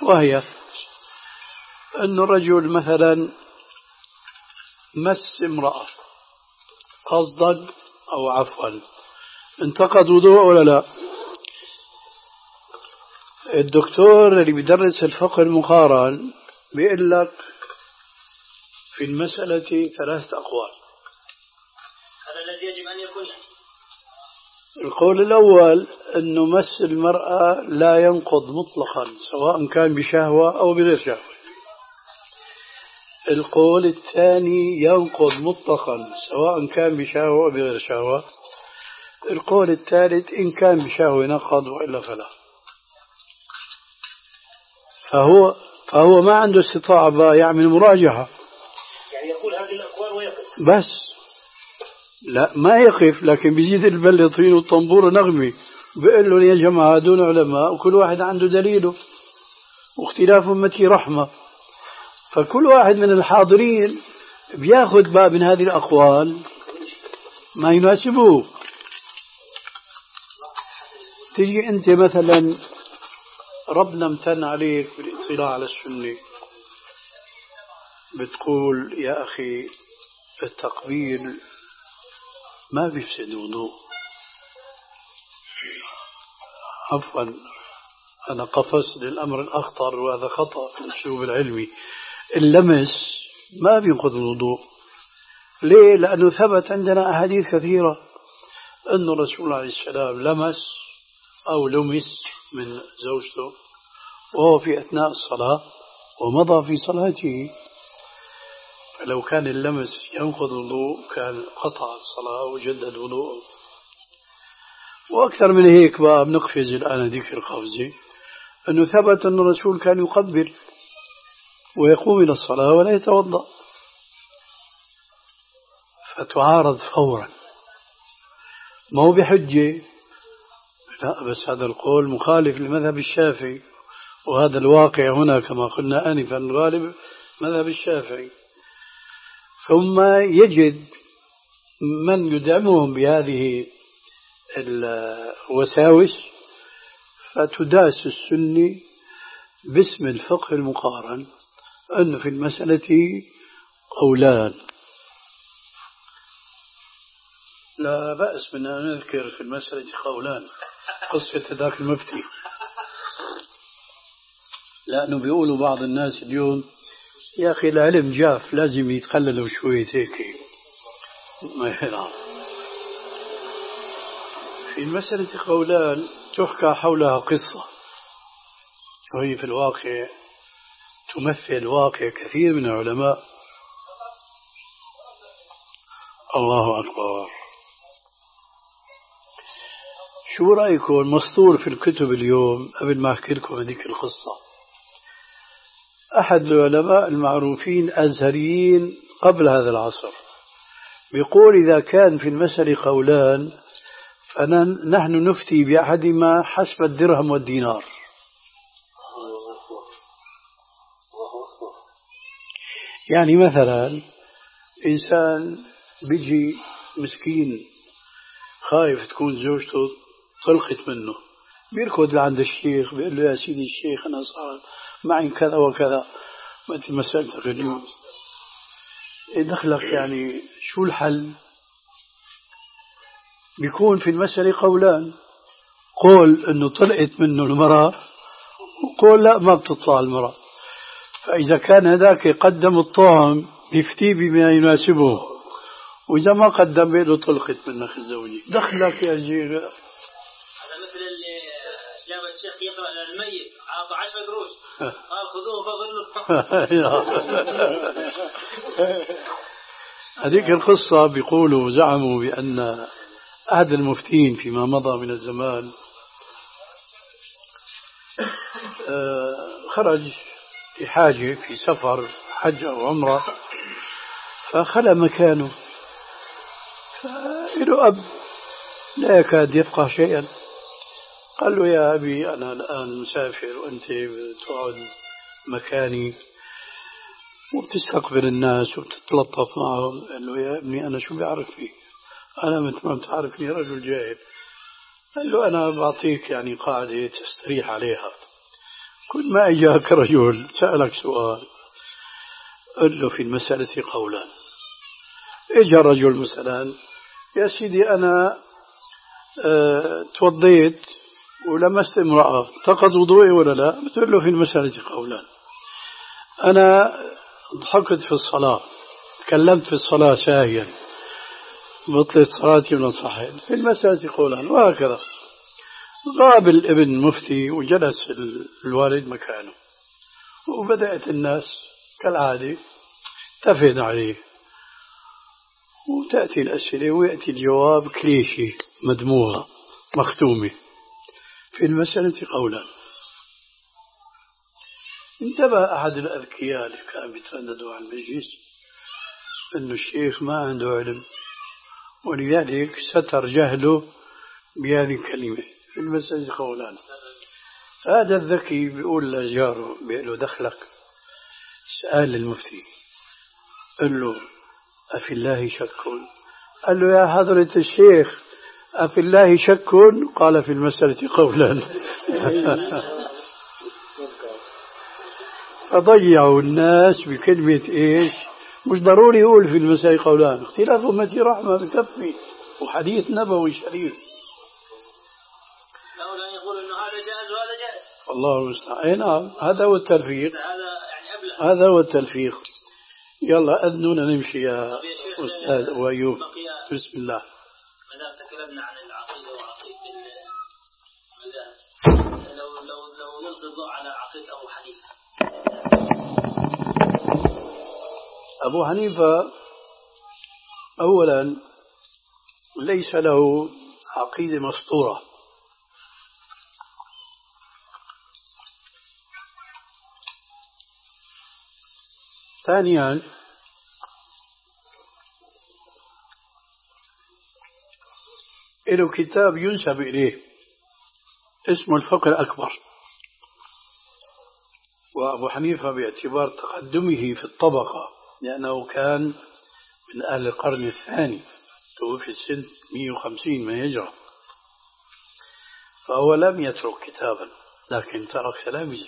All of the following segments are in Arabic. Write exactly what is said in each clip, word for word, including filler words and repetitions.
وهي أن الرجل مثلا مس امرأة قصدا أو عفوا، انتقد وضوء ولا لا؟ الدكتور اللي بيدرس الفقه المقارن بيقول لك في المسألة ثلاثة أقوال. هذا الذي يجب أن يكون يعني. القول الأول أنه مس المرأة لا ينقض مطلقا سواء كان بشهوة أو بغير شهوة. القول الثاني ينقض مطلقا سواء كان بشهوة أو بغير شهوة. القول الثالث إن كان بشهوة نقض وإلا فلا. فهو فهو ما عنده استطاعة يعمل مراجعة، يعني يقول هذه الأقوال ويقف بس. لا ما يقف، لكن بيزيد البلطين والطنبور نغمي، بيقول لهم يا جماعة دون علماء وكل واحد عنده دليله واختلاف أمتي رحمة. فكل واحد من الحاضرين بياخذ باب من هذه الأقوال ما يناسبه. تيجي أنت مثلا ربنا امتن عليك بالاطلاع على السنة، بتقول يا أخي التقبيل ما بيفسد وضوء. عفوا أنا قفزت للأمر الأخطر وهذا خطأ في الأسلوب العلمي. اللمس ما بينقض الوضوء. ليه؟ لأنه ثبت عندنا أحاديث كثيرة أن الرسول عليه السلام لمس أو لمس من زوجته وهو في أثناء الصلاة ومضى في صلاته. فلو كان اللمس ينقض الوضوء كان قطع الصلاة وجدد وضوءه. وأكثر من هيك بقى بنقفز الآن ذكر قفزة أنه ثبت أن الرسول كان يقبل ويقوم إلى الصلاة ولا يتوضأ، فتعارض فورا. ما هو بحجة، لا، بس هذا القول مخالف لمذهب الشافعي، وهذا الواقع هنا كما قلنا آنفا الغالب مذهب الشافعي. ثم يجد من يدعمهم بهذه الوساوس فتداس السنة باسم الفقه المقارن أن في المسألة قولان. لا بأس من أن نذكر في المسألة قولان، قصة ذاك المفتي، لأنه بيقولوا بعض الناس اليوم يا أخي العلم جاف لازم يتخللوا شوية هيك. ما يلعب في المسألة قولان تحكى حولها قصة، وهي في الواقع تمثل واقع كثير من العلماء. الله أكبر. شو رأيكم مسطور في الكتب اليوم؟ قبل ما أحكي لكم هذيك القصة، أحد العلماء المعروفين أزهريين قبل هذا العصر بيقول إذا كان في المسألة قولان فنحن نفتي بأحدهما حسب الدرهم والدينار. يعني مثلا إنسان بيجي مسكين خايف تكون زوجته طلقت منه، بيركض لعند الشيخ بيقول له يا سيدي الشيخ أنا صار معي كذا وكذا، مثل مسألتك اليوم دخلك، يعني شو الحل؟ بيكون في المسألة قولان، قول أنه طلقت منه المرأة وقول لا ما بتطلع المرأة. فإذا كان هذاك قدم الطعم يفتي بما يناسبه، وإذا ما قدم بيقول طلقت منك الزوجة. دخلك يا شيخ. هذا مثل اللي جاب الشيخ يقرأ للميت عطى عشرة قروش قال خذوه فضلوا. هذيك القصة بيقولوا زعموا بأن أحد المفتين فيما مضى من الزمان خرج لحاجة في سفر حج أو عمرة فخلى مكانه، فإله أب لا يكاد يفقه شيئا، قال له يا أبي أنا الآن مسافر وأنت تقعد مكاني وبتستقبل الناس وبتتلطف معهم. قال له يا ابني أنا شو بعرف فيك، أنا مثل ما بتعرفني رجل جاهل. قال له أنا بعطيك يعني قاعدة تستريح عليها، كل ما إجاك رجل سألك سؤال قل له في المسألة قولان. إجا رجل مثلا يا سيدي أنا أه توضيت ولمست امرأة تقض وضوئي ولا لا؟ بتقول له في المسألة قولان. أنا ضحكت في الصلاة تكلمت في الصلاة ساهيا بطلت صلاتي من صحيح في المسألة قولان. وهكذا غاب الابن مفتي وجلس الوالد مكانه وبدأت الناس كالعادة تفد عليه وتأتي الأسئلة ويأتي الجواب كليشي مدموغة مختومة في المسألة قولان. انتبه أحد الأذكياء اللي كان بيترددوا على المجلس أنه الشيخ ما عنده علم ولذلك ستر جهله بهذه الكلمة في المسألة قولان. هذا الذكي بيقول لجاره بيقول له دخلك سأل المفتي قال له أفي الله شك؟ قال له يا حضرة الشيخ أفي الله شك؟ قال في المسألة قولان. فضيعوا الناس بكلمة إيش؟ مش ضروري يقول في المسألة قولان، اختلاف أمتي رحمة بكفي وحديث نبوي شريف. لولا يقول إنه هذا جائز وهذا جائز. الله المستعان. نعم هذا هو التلفيق. هذا هو التلفيق. يلا أذنونا نمشي يا أستاذ وأيوب. بسم الله. ماذا تكلمنا عن العقيدة وعقيدة المذاهب، لو لو لو نلقي الضوء على عقيدة أبو حنيفة. أبو حنيفة أولا ليس له عقيدة مسطورة. ثانيا له كتاب ينسب إليه اسمه الفقه الأكبر. وأبو حنيفة باعتبار تقدمه في الطبقة لأنه كان من أهل القرن الثاني توفي سنة مئة وخمسين من الهجرة، فهو لم يترك كتابا لكن ترك تلاميذه.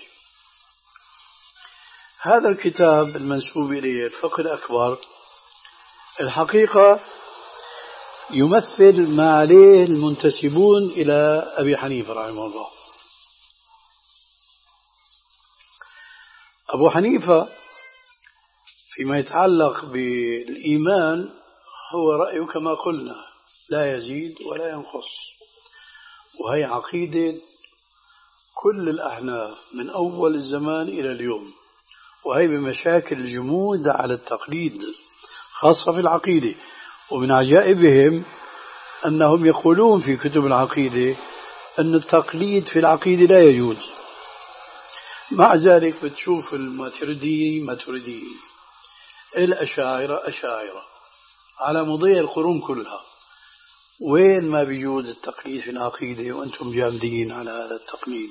هذا الكتاب المنسوب إليه الفقه الأكبر الحقيقة يمثل ما عليه المنتسبون إلى أبي حنيفة رحمه الله. أبو حنيفة فيما يتعلق بالإيمان هو رأيه كما قلنا لا يزيد ولا ينقص، وهي عقيدة كل الأحناف من أول الزمان إلى اليوم، وهي بمشاكل الجمود على التقليد خاصة في العقيدة. ومن عجائبهم أنهم يقولون في كتب العقيدة أن التقليد في العقيدة لا يجوز، مع ذلك بتشوف الماتريدي ماتريدي الأشاعرة أشاعرة على مضي القرون كلها، وين ما بيجوز التقليد في العقيدة وأنتم جامدين على هذا التقليد.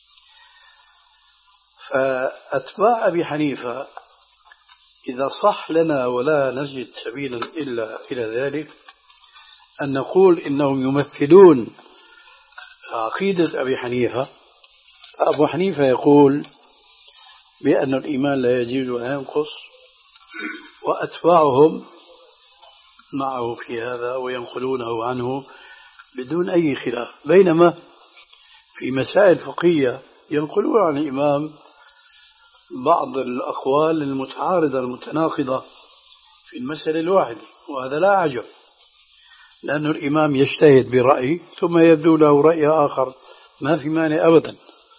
فأتباع أبي حنيفة إذا صح لنا ولا نجد سبيلا إلا إلى ذلك أن نقول إنهم يمثلون عقيدة أبي حنيفة. أبو حنيفة يقول بأن الإيمان لا يزيد ولا ينقص، وأتباعهم معه في هذا وينقلونه عنه بدون أي خلاف، بينما في مسائل فقهية ينقلون عن الإمام بعض الأقوال المتعارضة المتناقضة في المسألة الواحدة، وهذا لا عجب لأن الإمام يجتهد برأي ثم يبدو له رأي آخر ما في مانع أبدا.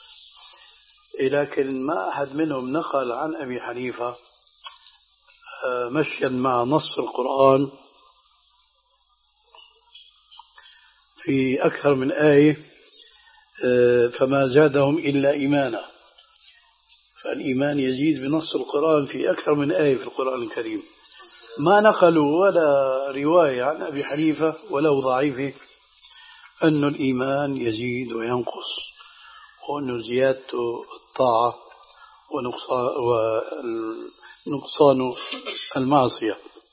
لكن ما أحد منهم نقل عن أبي حنيفة مشيا مع نص القرآن في أكثر من آية فما زادهم إلا إيمانا، فالإيمان يزيد بنص القرآن في أكثر من آية في القرآن الكريم. ما نقلوا ولا رواية عن أبي حنيفة ولو ضعيفة أن الإيمان يزيد وينقص، وأن زيادته الطاعة ونقصان المعصية.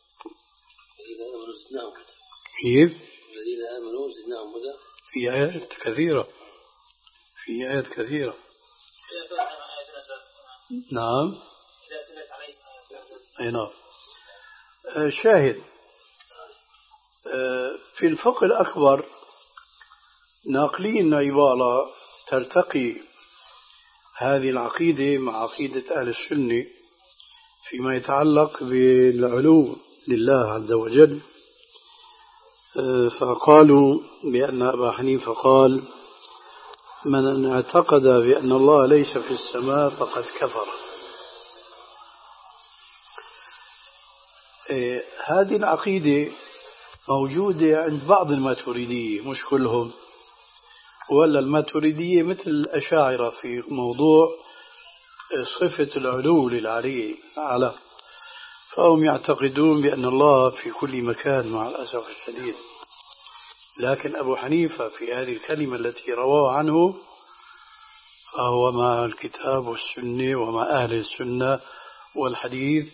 كيف؟ الذين آمنوا زدناهم هدى. في آيات كثيرة في آيات كثيرة نعم. إذا أتمت عليه. أي نعم. شاهد في الفقه الأكبر ناقلين عبارة ترتقي هذه العقيدة مع عقيدة أهل السنة فيما يتعلق بالعلو لله عز وجل، فقالوا بأن أبا حنيفة قال: من اعتقد بأن الله ليس في السماء فقد كفر. هذه العقيدة موجودة عند بعض الماتريدية، مش كلهم، ولا الماتريدية مثل الأشاعرة في موضوع صفة العلو للعلي أعلى، فهم يعتقدون بأن الله في كل مكان مع الأسف الشديد. لكن أبو حنيفة في هذه الكلمة التي رواه عنه فهو مع الكتاب والسنة ومع أهل السنة والحديث،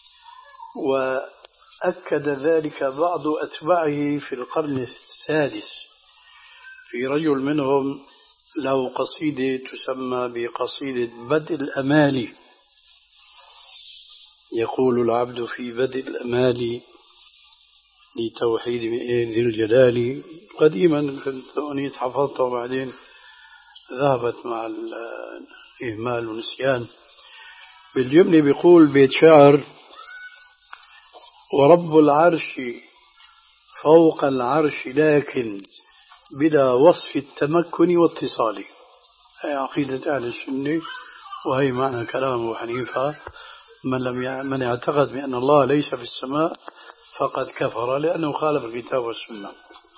وأكد ذلك بعض أتباعه في القرن السادس. في رجل منهم له قصيدة تسمى بقصيدة بدء الأمال، يقول العبد في بدء الأمال لتوحيد ذي الجلال. قديما كنت أنيت حفظتها وبعدين ذهبت مع الإهمال والنسيان. بالجملة بيقول بيت شعر: ورب العرش فوق العرش لكن بلا وصف التمكن واتصال. هي عقيدة أهل السنة، وهي معنى كلام أبو حنيفة: من لم ي... من اعتقد بأن الله ليس في السماء فقد كفر، لأنه خالف الكتاب والسنة.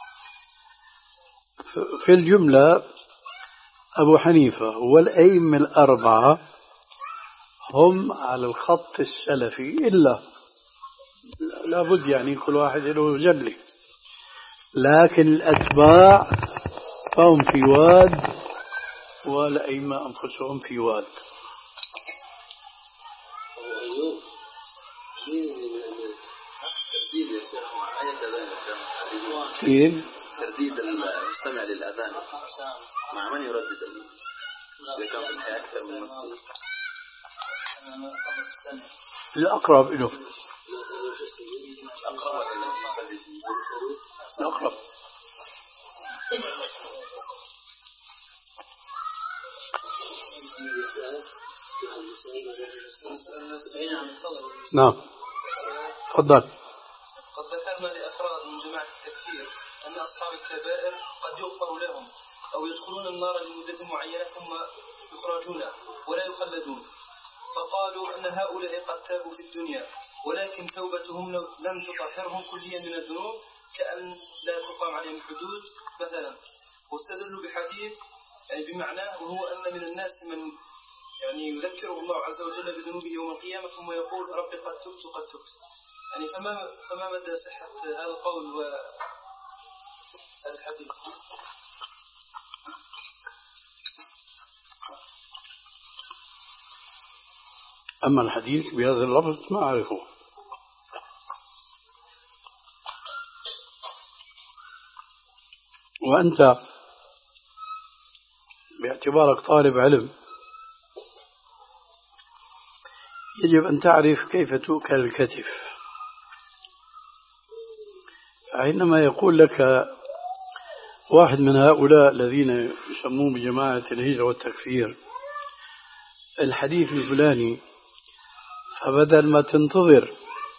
في الجملة أبو حنيفة والأئمة الأربعة هم على الخط السلفي، إلا لابد يعني كل واحد له جلة، لكن الأتباع فهم في واد والأئمة أنفسهم في واد. كيف؟ ترديد المستمع للأذان مع من يردد؟ إذا كان في الحياة أكثر من مسؤول الأقرب له. الأقرب الأقرب. نعم تفضل. قد ذكرنا لأفراد من جماعة التكفير أن أصحاب الكبائر قد يغفر لهم أو يدخلون النار لمدة معينة ثم يخرجون ولا يخلدون، فقالوا أن هؤلاء قد تابوا في الدنيا ولكن توبتهم لم تطهرهم كليا من الذنوب كأن لا تقام عليهم حدود مثلا، واستدلوا بحديث يعني بمعناه، وهو أن من الناس من يعني يذكره الله عز وجل بذنوبه يوم القيامة ثم يقول رب قد تبت قد تبت. يعني فما فما مدى صحة هذا القول والحديث؟ أما الحديث بهذا اللفظ ما أعرفه. وأنت باعتبارك طالب علم يجب أن تعرف كيف تؤكل الكتف. عندما يقول لك واحد من هؤلاء الذين يسمون بجماعة الهجرة والتكفير الحديث الفلاني، فبدل ما تنتظر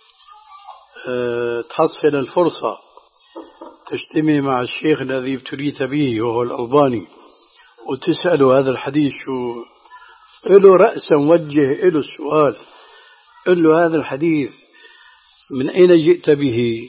تحصل الفرصة تجتمع مع الشيخ الذي ابتليت به وهو الألباني وتسأله هذا الحديث شو له، رأسا وجه له السؤال، قل له هذا الحديث من أين جئت به؟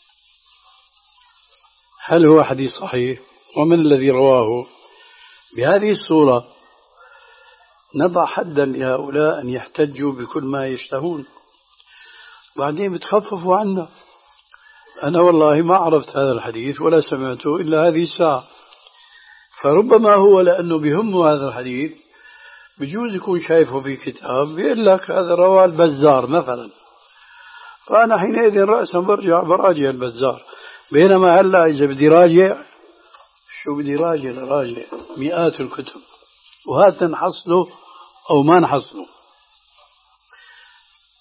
هل هو حديث صحيح؟ ومن الذي رواه؟ بهذه الصورة نضع حدا لهؤلاء أن يحتجوا بكل ما يشتهون، بعدين بتخففوا عنا. أنا والله ما عرفت هذا الحديث ولا سمعته إلا هذه الساعة، فربما هو لأنه بهمه هذا الحديث بجوز يكون شايفه في كتاب بيقول لك هذا رواه البزار مثلا، فأنا حينئذ رأسا برجع براجع البزار، بينما هلا إذا بدي راجع شو بدي راجع راجع مئات الكتب، وهذا نحصله أو ما نحصله.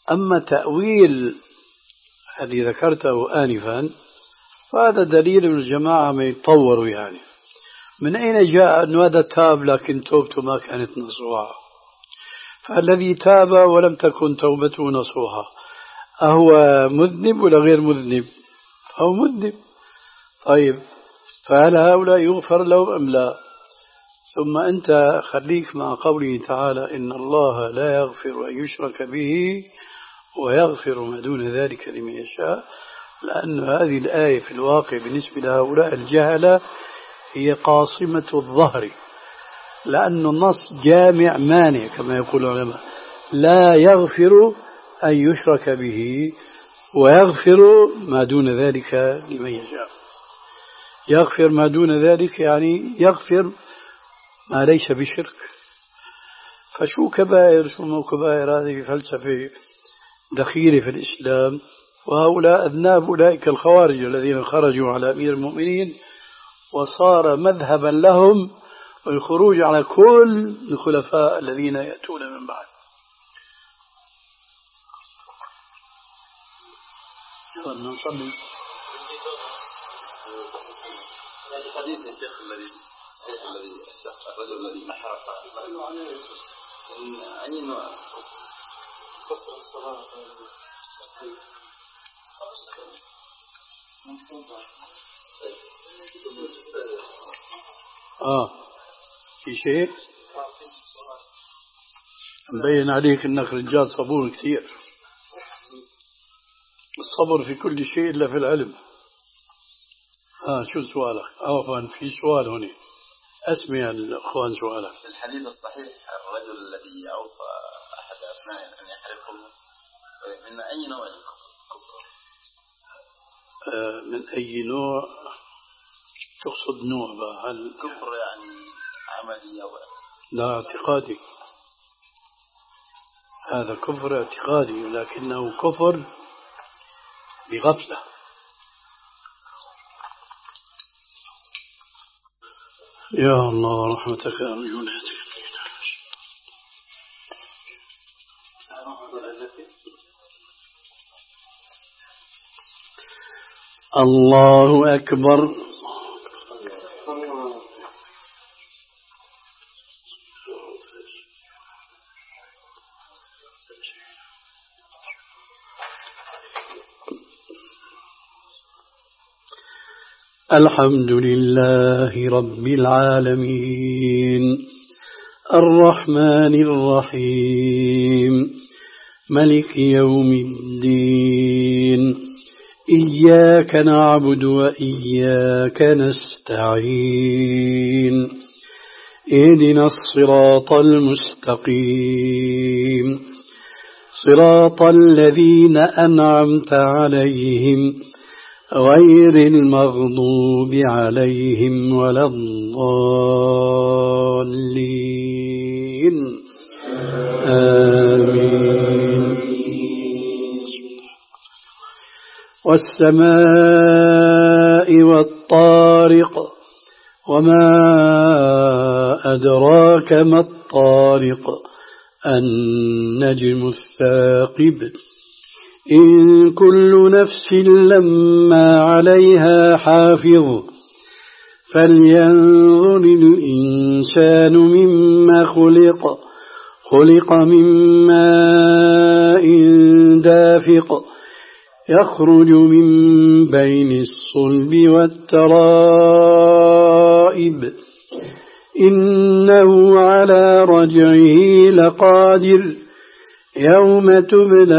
أما تأويل الذي ذكرته آنفا فهذا دليل من الجماعة ما يتطوروا يعني. من أين جاء أن هذا تاب لكن توبته ما كانت نصوحة؟ فالذي تاب ولم تكن توبته نصوحة أهو مذنب ولا غير مذنب؟ أو مذنب. طيب فهل هؤلاء يغفر لهم أم لا؟ ثم أنت خليك مع قوله تعالى إن الله لا يغفر أن يشرك به ويغفر ما دون ذلك لمن يشاء، لأن هذه الآية في الواقع بالنسبة لهؤلاء الجهلة هي قاصمة الظهر، لأن النص جامع مانع كما يقول العلماء، لا يغفر أن يشرك به ويغفر ما دون ذلك لمن يشاء. يغفر ما دون ذلك يعني يغفر ما ليس بشرك. فشو كبائر شو مو كبائر؟ هذه فلسفة دخيلة في الإسلام، وهؤلاء أذناب أولئك الخوارج الذين خرجوا على أمير المؤمنين وصار مذهبا لهم والخروج على كل الخلفاء الذين يأتون من بعد. نصلي حديث الشيخ الذي الذي الرجل الذي محرق أي نوع كفر الصلاة آه في شيء مبين عليك أنك رجال صبور كثير. الصبر في كل شيء إلا في العلم. آه شو سؤالك؟ عفوا في سؤال هنا أسمع الأخوان سؤالك. الحديث الصحيح الرجل الذي أوصى أحد أبنائه أن يحرقه من أي نوع الكفر؟ آه من أي نوع تقصد نوع بقى؟ هل كفر يعني عملي أو لا اعتقادي؟ هذا كفر اعتقادي لكنه كفر بغفلة. يا الله رحمتك أرجو الله أكبر. الحمد لله رب العالمين الرحمن الرحيم ملك يوم الدين إياك نعبد وإياك نستعين اهدنا الصراط المستقيم صراط الذين أنعمت عليهم غير المغضوب عليهم ولا الضالين آمين. والسماء والطارق وما أدراك ما الطارق النجم الثاقب إن كل نفس لما عليها حافظ فلينظر الإنسان مما خلق خلق من ماء دافق يخرج من بين الصلب والترائب إنه على رجعه لقادر يوم تبلى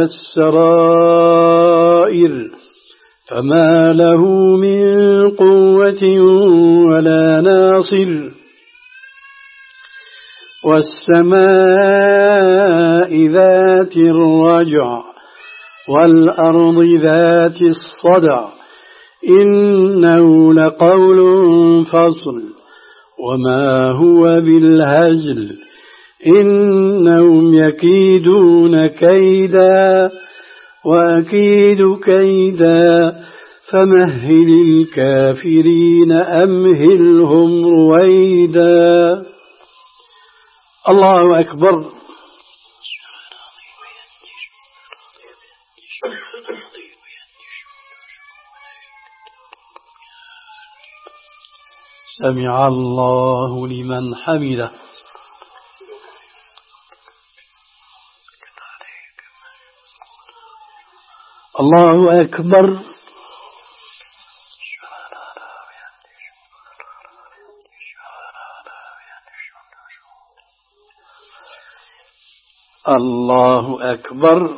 السرائر فما له من قوة ولا ناصر والسماء ذات الرجع والأرض ذات الصدع إنه لقول فصل وما هو بالهزل إنهم يكيدون كيدا وأكيد كيدا فمهل الكافرين أمهلهم رويدا. الله أكبر. سمع الله لمن حمده. الله أكبر. الله أكبر.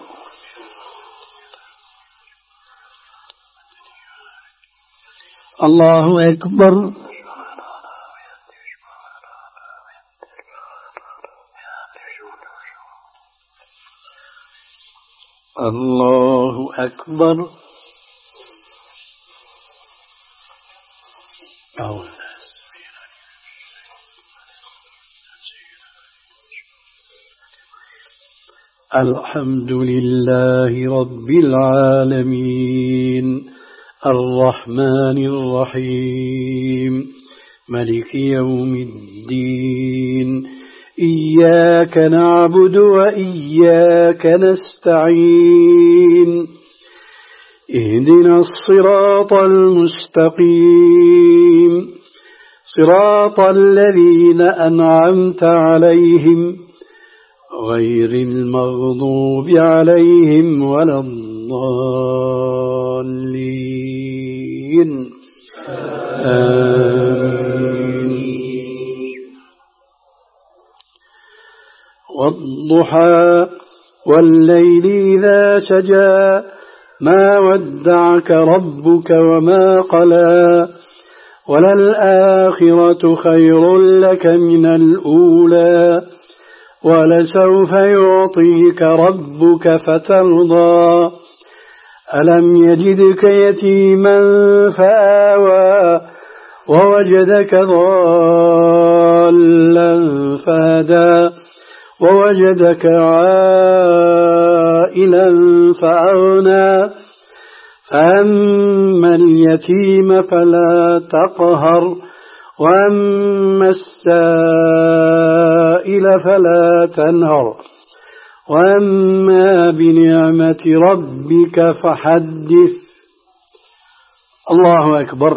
الله أكبر. الله أكبر. الحمد لله رب العالمين الرحمن الرحيم مالك يوم الدين إياك نعبد وإياك نستعين اهدنا الصراط المستقيم صراط الذين أنعمت عليهم غير المغضوب عليهم ولا الضالين آمين. والضحى والليل إذا سجى ما ودعك ربك وما قلى وللآخرة خير لك من الأولى ولسوف يعطيك ربك فترضى ألم يجدك يتيما فآوى ووجدك ضالا فهدى ووجدك عائلا فأغنى فأما اليتيم فلا تقهر وأما السائل فلا تنهر وأما بنعمة ربك فحدث. الله أكبر.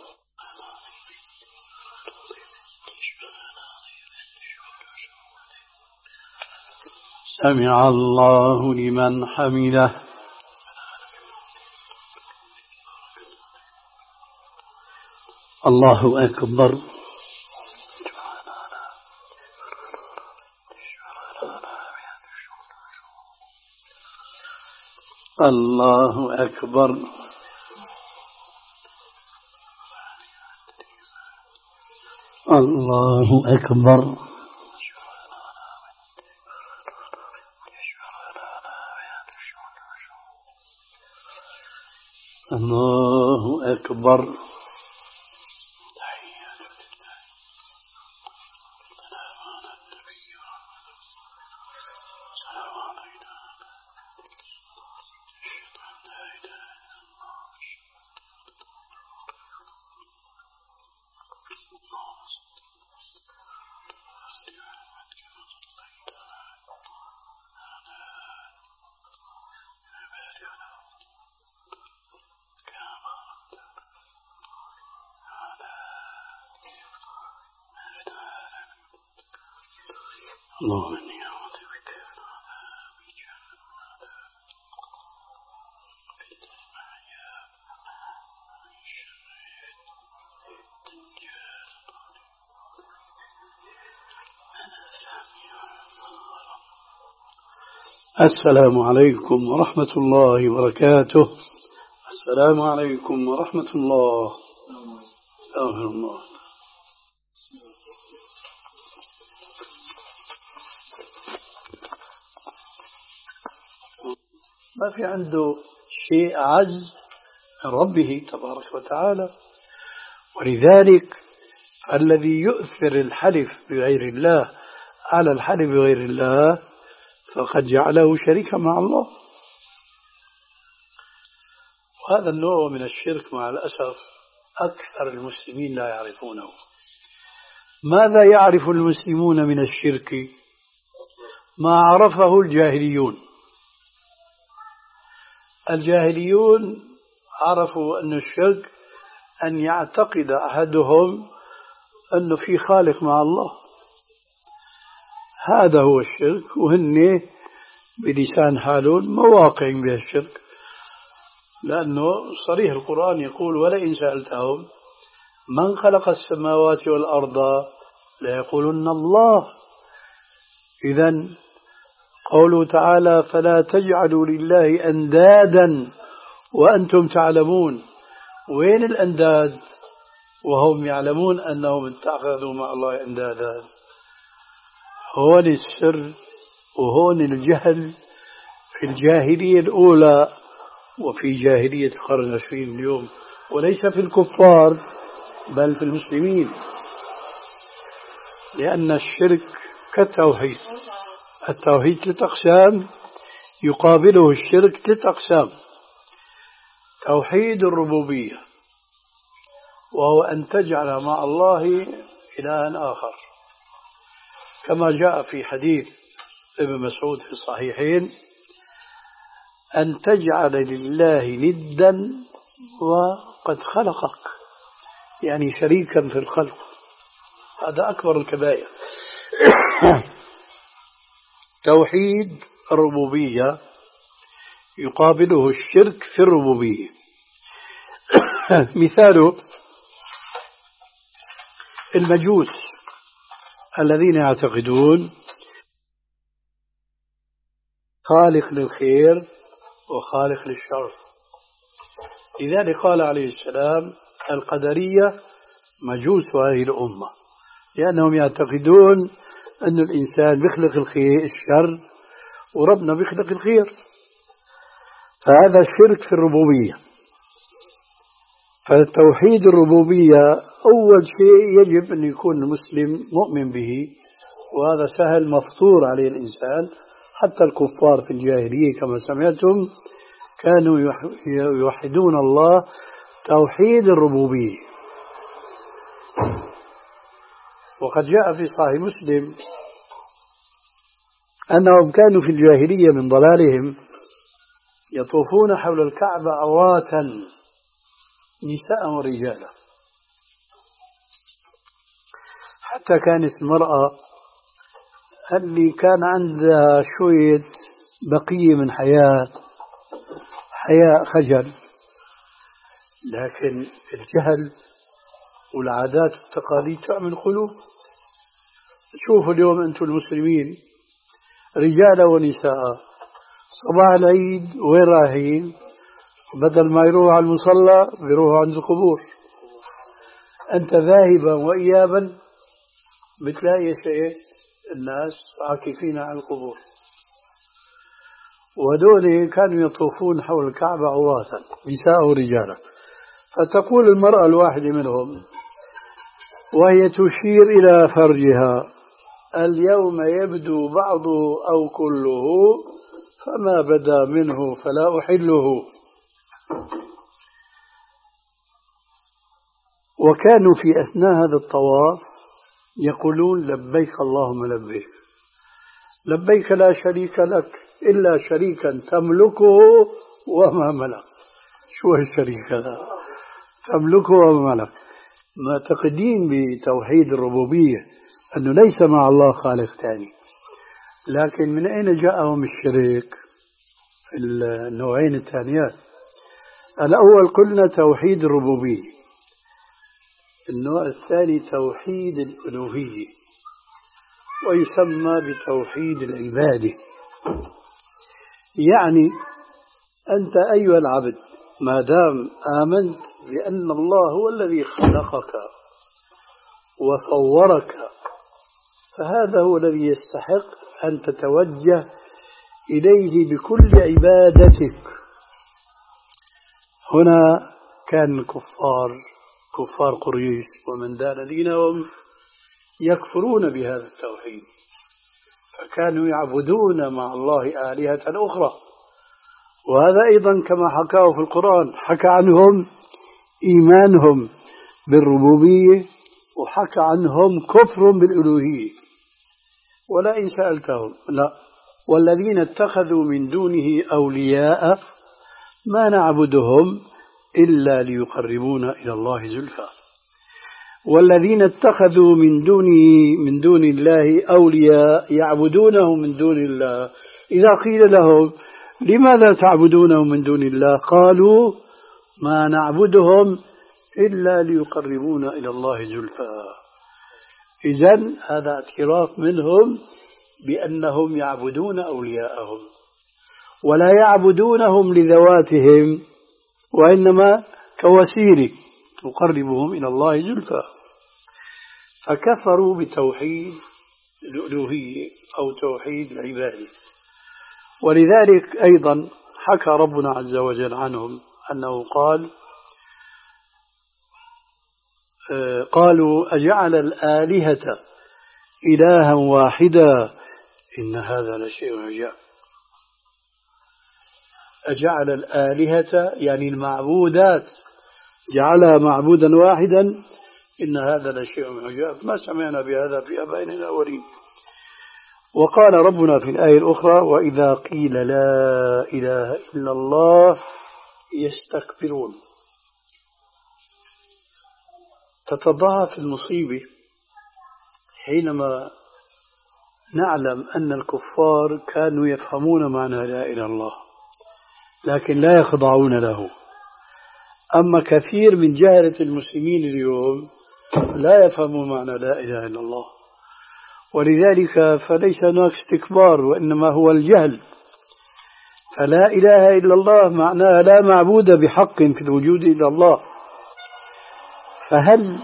سمع الله لمن حمده. الله أكبر. الله أكبر. الله أكبر. الله أكبر. اللهم إني أعوذ بك السلام عليكم ورحمة الله وبركاته. السلام عليكم ورحمة الله. أستغفر الله. ما في عنده شيء أعز من ربه تبارك وتعالى، ولذلك الذي يؤثر الحلف بغير الله على الحلف بغير الله فقد جعله شريكا مع الله. وهذا النوع من الشرك مع الأسف أكثر المسلمين لا يعرفونه. ماذا يعرف المسلمون من الشرك؟ ما عرفه الجاهليون الجاهليون عرفوا أن الشرك أن يعتقد أحدهم أنه في خالق مع الله، هذا هو الشرك، وهن بلسان حالون مواقع بها الشرك، لأنه صريح القرآن يقول ولئن سألتهم من خلق السماوات والأرض ليقولن الله. إذن قوله تعالى فلا تجعلوا لله أندادا وأنتم تعلمون، وين الأنداد وهم يعلمون أنهم اتخذوا مع الله أندادا؟ هون السر وهون الجهل في الجاهلية الأولى وفي جاهلية القرن العشرين اليوم، وليس في الكفار بل في المسلمين، لأن الشرك كالتوحيد، التوحيد ثلاث أقسام يقابله الشرك ثلاث أقسام: توحيد الربوبية وهو أن تجعل مع الله إلها آخر، كما جاء في حديث ابن مسعود في الصحيحين: أن تجعل لله ندا وقد خلقك، يعني شريكا في الخلق، هذا أكبر الكبائر. توحيد الربوبية يقابله الشرك في الربوبية. مثاله المجوس الذين يعتقدون خالق للخير وخالق للشر، لذلك قال عليه السلام القدرية مجوس هذه الأمة، لأنهم يعتقدون أن الإنسان بيخلق الخير الشر وربنا بيخلق الخير، فهذا الشرك في الربوبية. فتوحيد الربوبية أول شيء يجب أن يكون المسلم مؤمن به، وهذا سهل مفطور عليه الإنسان. حتى الكفار في الجاهلية كما سمعتم كانوا يوحدون الله توحيد الربوبية. وقد جاء في صحيح مسلم أنهم كانوا في الجاهلية من ضلالهم يطوفون حول الكعبة عراة نساء ورجالا، حتى كانت المرأة اللي كان عندها شوية بقية من حياة حياء خجل، لكن الجهل والعادات والتقاليد تعمل قلوب. شوفوا اليوم أنتم المسلمين رجال ونساء صباح العيد وين رايحين؟ بدل ما يروحوا على المصلى بيروحوا عند القبور. أنت ذاهبا وإيابا بتلاقي شيء الناس عاكفين على القبور، وهذول كانوا يطوفون حول الكعبة عراة نساء ورجالا. فتقول المرأة الواحدة منهم وهي تشير إلى فرجها: اليوم يبدو بعضه أو كله، فما بدا منه فلا أحله. وكانوا في أثناء هذا الطواف يقولون: لبيك اللهم لبيك، لبيك لا شريك لك إلا شريكا تملكه وما ملك. شو الشريك هذا؟ تملكه وما ملك. معتقدين بتوحيد الربوبية أنه ليس مع الله خالق ثاني، لكن من أين جاءهم الشريك في النوعين الثانيات؟ الأول قلنا توحيد الربوبية، النوع الثاني توحيد الألوهية، ويسمى بتوحيد العبادة. يعني أنت أيها العبد ما دام آمنت بأن الله هو الذي خلقك وصورك، فهذا هو الذي يستحق أن تتوجه إليه بكل عبادتك. هنا كان الكفار كفار قريش ومن دان دينهم يكفرون بهذا التوحيد، فكانوا يعبدون مع الله آلهة أخرى. وهذا أيضا كما حكاه في القرآن، حكى عنهم إيمانهم بالربوبية وحكى عنهم كفر بالألوهية. ولئن سألتهم لا والذين اتخذوا من دونه أولياء ما نعبدهم إلا ليقربونا إلى الله زلفى. والذين اتخذوا من دونه من دون الله أولياء يعبدونه من دون الله إذا قيل لهم لماذا تعبدونه من دون الله قالوا ما نعبدهم إلا ليقربونا إلى الله زلفى. إذن هذا اعتراف منهم بأنهم يعبدون أولياءهم ولا يعبدونهم لذواتهم وإنما كوسيلة تقربهم إلى الله زلفى. فكفروا بتوحيد الألوهية أو توحيد العبادة. ولذلك أيضا حكى ربنا عز وجل عنهم أنه قال قالوا أجعل الآلهة إلها واحدا إن هذا لشيء عجاب. أجعل الآلهة يعني المعبودات جعلها معبودا واحدا إن هذا لشيء عجاب ما سمعنا بهذا في آبائنا الأولين. وقال ربنا في الآية الأخرى وإذا قيل لا إله إلا الله يستكبرون. تتضاعف المصيبة حينما نعلم أن الكفار كانوا يفهمون معنى لا إله إلا الله لكن لا يخضعون له. أما كثير من جاهلة المسلمين اليوم لا يفهمون معنى لا إله إلا الله، ولذلك فليس هناك استكبار وإنما هو الجهل. فلا إله إلا الله معناها لا معبود بحق في الوجود إلا الله. فهل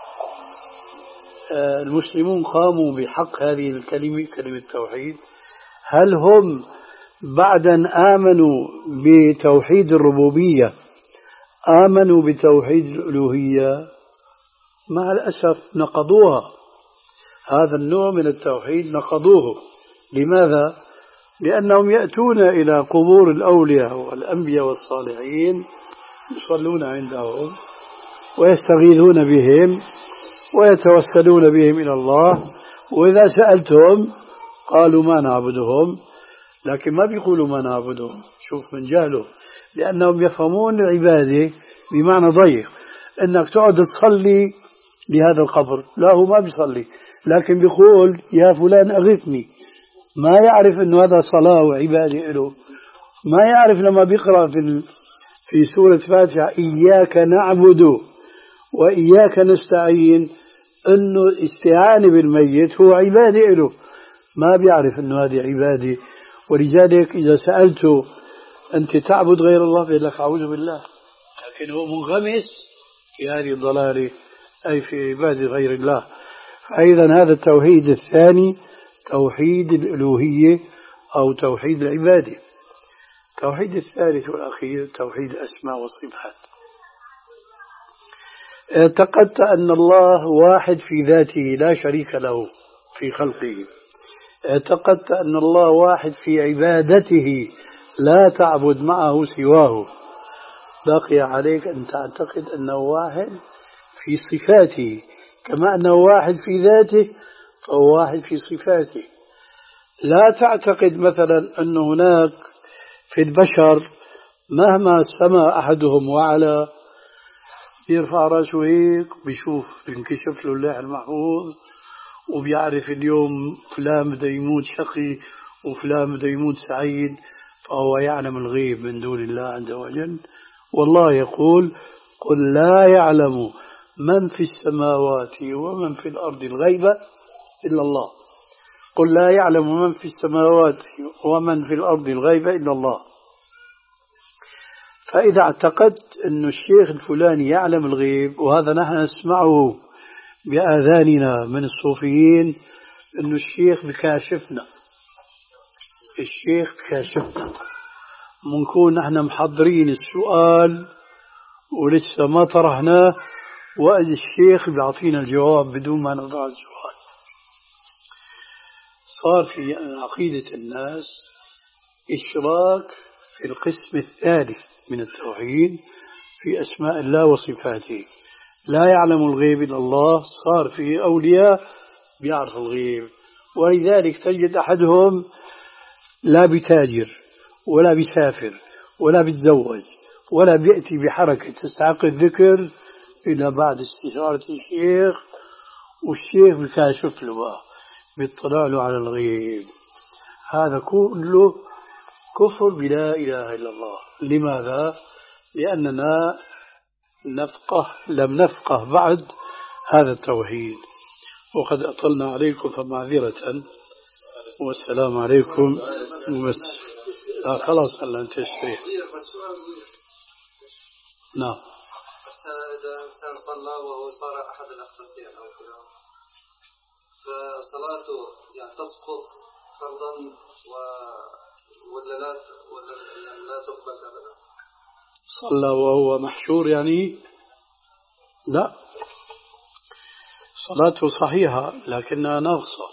المسلمون قاموا بحق هذه الكلمة كلمة التوحيد؟ هل هم بعد أن آمنوا بتوحيد الربوبية آمنوا بتوحيد الألوهية؟ مع الأسف نقضوها. هذا النوع من التوحيد نقضوه. لماذا؟ لأنهم يأتون إلى قبور الأولياء والأنبياء والصالحين يصلون عندهم ويستغيثون بهم ويتوسلون بهم إلى الله، وإذا سألتهم قالوا ما نعبدهم، لكن ما بيقولوا ما نعبدهم. شوف من جهله، لأنهم يفهمون العبادة بمعنى ضيق، أنك تقعد تصلي لهذا القبر. لا، هو ما بيصلي لكن بيقول يا فلان أغثني. ما يعرف أنه هذا صلاة وعبادة له. ما يعرف لما بيقرأ في في سورة فاتحة إياك نعبد وإياك نستعين أنه استعانة بالميت هو عبادة له. ما بيعرف أنه هذه عبادة. ولذلك إذا سألته أنت تعبد غير الله بيقول لك أعوذ بالله، لكن هو منغمس في هذه الضلالة أي في عبادة غير الله. فأيضا هذا التوحيد الثاني توحيد الألوهية أو توحيد العبادة. التوحيد الثالث والأخير توحيد الأسماء والصفات. اعتقدت أن الله واحد في ذاته لا شريك له في خلقه. اعتقدت أن الله واحد في عبادته لا تعبد معه سواه. بقي عليك أن تعتقد أنه واحد في صفاته، كما أنه واحد في ذاته فهو واحد في صفاته. لا تعتقد مثلا أن هناك في البشر مهما سمى أحدهم وعلى يرفع رأسه هيك بيشوف بينكشف له اللوح المحفوظ وبيعرف اليوم فلان بده يموت شقي وفلان بده يموت سعيد، فهو يعلم الغيب من دون الله عز وجل. والله يقول قل لا يعلم من في السماوات ومن في الأرض الغيب إلا الله. قل لا يعلم من في السماوات ومن في الأرض الغيب إلا الله. فإذا اعتقدت أن الشيخ الفلاني يعلم الغيب، وهذا نحن نسمعه بآذاننا من الصوفيين أن الشيخ بكاشفنا، الشيخ بكاشفنا، منكون نحن محضرين السؤال ولسه ما طرحناه وإذا الشيخ بيعطينا الجواب بدون ما نضع السؤال. صار في عقيدة الناس إشراك في القسم الثالث من التوحيد في أسماء الله وصفاته. لا يعلم الغيب إلا الله، صار في أولياء بيعرف الغيب. ولذلك تجد أحدهم لا بتاجر ولا بسافر ولا بيتزوج ولا بيأتي بحركة تستحق الذكر إلا بعد استشارة الشيخ، والشيخ بكاشف له بقى بيطلع له على الغيب. هذا كله كفر بلا إله إلا الله. لماذا؟ لأننا نفقه لم نفقه بعد هذا التوحيد. وقد أطلنا عليكم فمعذرة، والسلام عليكم. وبس. آه خلاص هلا انت اشتري. نعم. إذا إنسان صلى وهو صار أحد الأخلاقين أو كذا فصلاته يعني تسقط فرضا و ولا لا ولا يعني لا تقبل أبدا. صلى وهو محشور يعني لا، صلاته صحيحة لكنها ناقصة.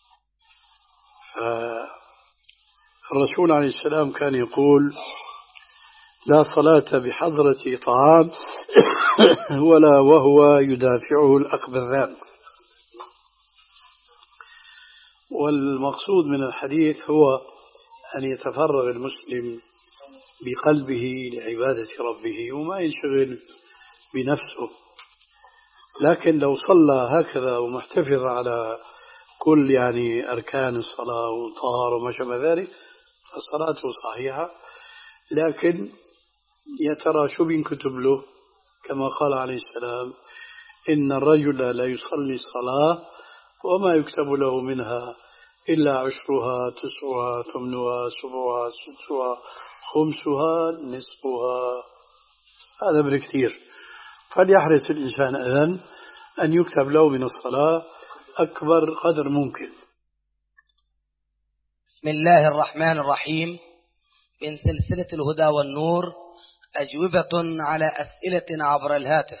الرسول عليه السلام كان يقول لا صلاة بحضرة طعام ولا وهو يدافعه الأخبثان. والمقصود من الحديث هو أن يتفرغ المسلم بقلبه لعبادة ربه وما ينشغل بنفسه. لكن لو صلى هكذا ومحتفظ على كل يعني أركان الصلاة وطهر وما شابه ذلك فصلاته صحيحة، لكن يا ترى شو بينكتب له؟ كما قال عليه السلام إن الرجل لا يصلي الصلاة وما يكتب له منها إلا عشرها تسعها ثمنها سبعها سدسها خمسها نصفها. هذا بالكثير. فليحرص الإنسان إذن أن يكتب له من الصلاة أكبر قدر ممكن. بسم الله الرحمن الرحيم. من سلسلة الهدى والنور أجوبة على أسئلة عبر الهاتف.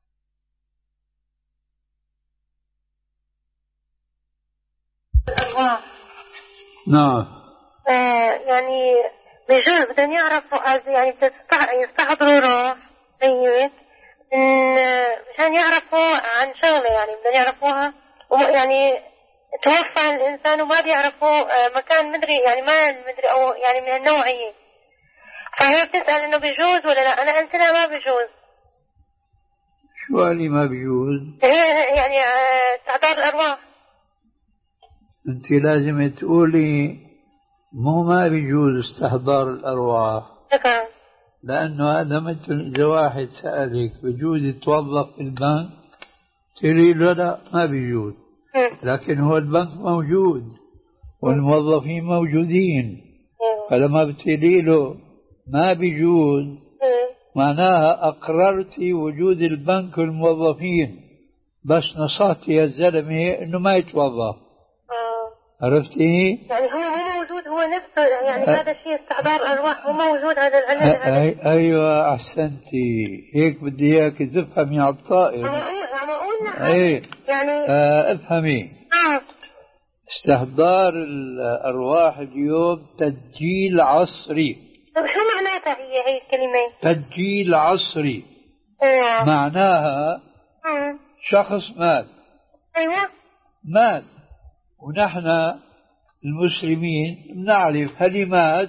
نعم. آه يعني بيجوز بدهم يعرفوا يعني يستحضروا روح ميت مشان يعرفوا عن شغلة يعني بدهم يعرفوها يعني توفى الإنسان وما بيعرفوا مكان مدري يعني ما مدري أو يعني من النوعية، فهي بتسأل إنه بيجوز ولا لا. أنا قلت لها ما بيجوز. شو اللي ما بيجوز؟ يعني استحضار الأرواح. أنت لازم تقولي مو ما بيجوز استحضار الأرواح. شكرا. لأنه هذا مثل إذا واحد سألك بيجوز يتوظف في البنك تقولي له لا ما بيجوز، لكن هو البنك موجود والموظفين موجودين، فلما بتقولي له ما بيجوز معناها أقررتي وجود البنك والموظفين، بس نصحتي يا الزلمة إنه ما يتوظف. عرفتي؟ يعني هو مو موجود هو نفسه يعني أ... هذا الشيء استحضار الأرواح مو موجود هذا العلم. أ... أيوة أحسنتي، هيك بدي إياك تفهمي على الطائر. أنا أقول أي يعني آه افهمي. آه. استحضار الأرواح اليوم تسجيل عصري. طيب شو معناتها هي هي الكلمة؟ تسجيل عصري. آه. معناها آه. شخص مات. أيوة. مات ونحن المسلمين بنعرف هل مات